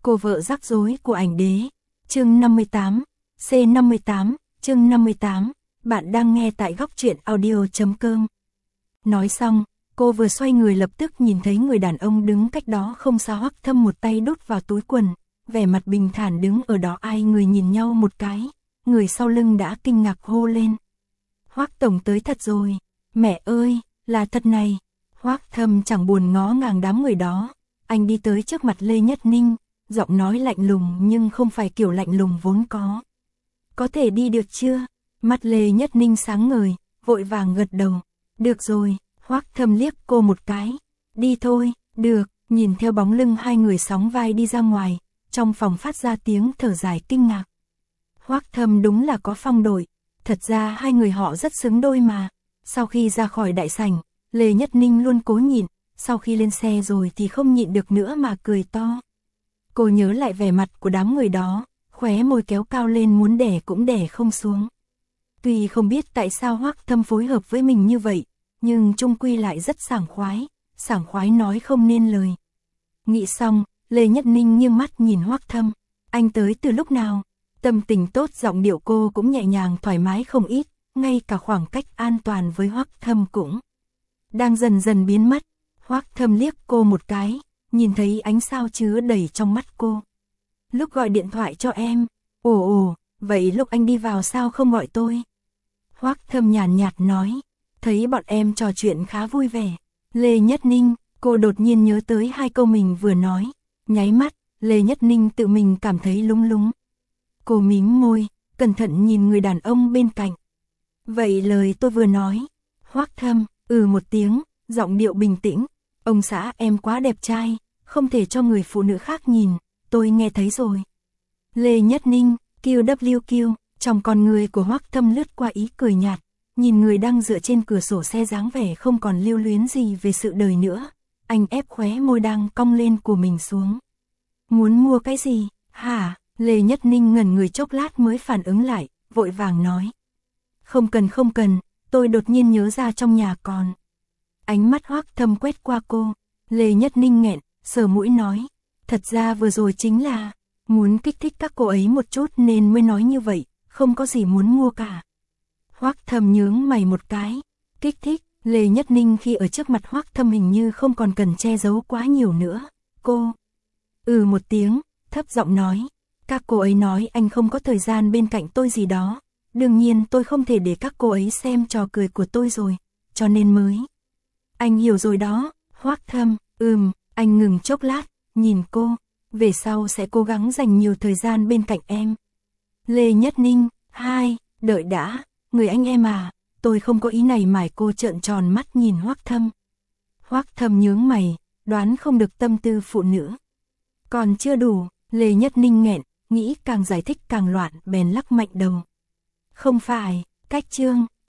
Cô vợ rắc rối của ảnh đế. Chương 58, C58, chương 58, bạn đang nghe tại góc truyện audio.com. Nói xong, cô vừa xoay người lập tức nhìn thấy người đàn ông đứng cách đó không xa. Hoắc Thâm một tay đút vào túi quần, vẻ mặt bình thản đứng ở đó. Hai người nhìn nhau một cái, người sau lưng đã kinh ngạc hô lên. Hoắc tổng tới thật rồi, mẹ ơi, là thật này. Hoắc Thâm chẳng buồn ngó ngàng đám người đó, anh đi tới trước mặt Lê Nhất Ninh, giọng nói lạnh lùng nhưng không phải kiểu lạnh lùng vốn có. Có thể đi được chưa? Mắt Lê Nhất Ninh sáng ngời, vội vàng gật đầu. Được rồi. Hoắc Thâm liếc cô một cái. Đi thôi. Được. Nhìn theo bóng lưng hai người sóng vai đi ra ngoài, trong phòng phát ra tiếng thở dài kinh ngạc. Hoắc Thâm đúng là có phong độ. Thật ra hai người họ rất xứng đôi mà. Sau khi ra khỏi đại sảnh, Lê Nhất Ninh luôn cố nhịn, sau khi lên xe rồi thì không nhịn được nữa mà cười to. Cô nhớ lại vẻ mặt của đám người đó, khóe môi kéo cao lên muốn đẻ cũng đẻ không xuống. Tuy không biết tại sao Hoắc Thâm phối hợp với mình như vậy, nhưng chung quy lại rất sảng khoái nói không nên lời. Nghĩ xong, Lê Nhất Ninh nghiêng mắt nhìn Hoắc Thâm. Anh tới từ lúc nào? Tâm tình tốt, giọng điệu cô cũng nhẹ nhàng thoải mái không ít, ngay cả khoảng cách an toàn với Hoắc Thâm cũng đang dần dần biến mất. Hoắc Thâm liếc cô một cái, nhìn thấy ánh sao chứa đầy trong mắt cô. Lúc gọi điện thoại cho em. Ồ, vậy lúc anh đi vào sao không gọi tôi? Hoắc Thâm nhàn nhạt nói. Thấy bọn em trò chuyện khá vui vẻ. Lê Nhất Ninh, cô đột nhiên nhớ tới hai câu mình vừa nói. Nháy mắt, Lê Nhất Ninh tự mình cảm thấy lúng lúng. Cô mím môi, cẩn thận nhìn người đàn ông bên cạnh. Vậy lời tôi vừa nói. Hoắc Thâm, một tiếng, giọng điệu bình tĩnh. Ông xã em quá đẹp trai, không thể cho người phụ nữ khác nhìn, tôi nghe thấy rồi. Lê Nhất Ninh, QWQ, trong con người của Hoắc Thâm lướt qua ý cười nhạt, nhìn người đang dựa trên cửa sổ xe dáng vẻ không còn lưu luyến gì về sự đời nữa. Anh ép khóe môi đang cong lên của mình xuống. Muốn mua cái gì, hả? Lê Nhất Ninh ngẩn người chốc lát mới phản ứng lại, vội vàng nói. Không cần, tôi đột nhiên nhớ ra trong nhà còn. Ánh mắt Hoắc Thâm quét qua cô, Lê Nhất Ninh nghẹn, sờ mũi nói. Thật ra vừa rồi chính là muốn kích thích các cô ấy một chút nên mới nói như vậy, không có gì muốn mua cả. Hoắc Thâm nhướng mày một cái. Kích thích? Lê Nhất Ninh khi ở trước mặt Hoắc Thâm hình như không còn cần che giấu quá nhiều nữa. Cô một tiếng, thấp giọng nói. Các cô ấy nói anh không có thời gian bên cạnh tôi gì đó. Đương nhiên tôi không thể để các cô ấy xem trò cười của tôi rồi, cho nên mới. Anh hiểu rồi đó. Hoắc Thâm, anh ngừng chốc lát, nhìn cô. Về sau sẽ cố gắng dành nhiều thời gian bên cạnh em. Lê Nhất Ninh, đợi đã, người anh em à, tôi không có ý này mải. Cô trợn tròn mắt nhìn Hoắc Thâm. Hoắc Thâm nhướng mày, đoán không được tâm tư phụ nữ. Còn chưa đủ, Lê Nhất Ninh nghẹn, nghĩ càng giải thích càng loạn, bèn lắc mạnh đầu. Không phải, cách chương,